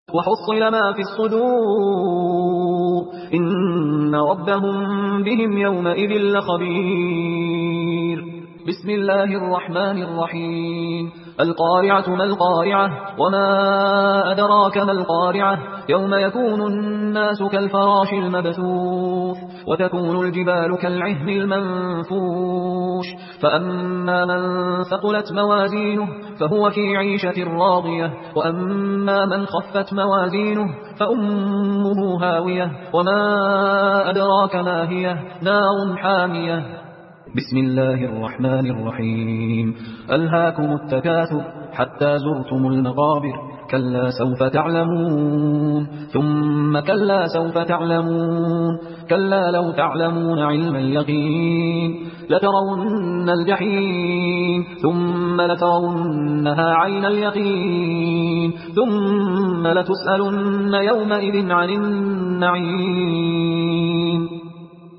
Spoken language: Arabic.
وحصل ما في الصدور إن ربهم بهم يومئذ لخبير. بسم الله الرحمن الرحيم. القارعة ما القارعة وما أدراك ما القارعة يوم يكون الناس كالفراش المبثوث وتكون الجبال كالعهن المنفوش فأما من ثقلت موازينه فهو في عيشة راضية وأما من خفت موازينه فأمه هاوية وما أدراك ما هي نار حامية. بسم الله الرحمن الرحيم. ألهاكم التكاثر حتى زرتم المقابر كلا سوف تعلمون ثم كلا سوف تعلمون كلا لو تعلمون علم اليقين لترون الجحيم ثم لترونها عين اليقين ثم لتسألن يومئذ عن النعيم.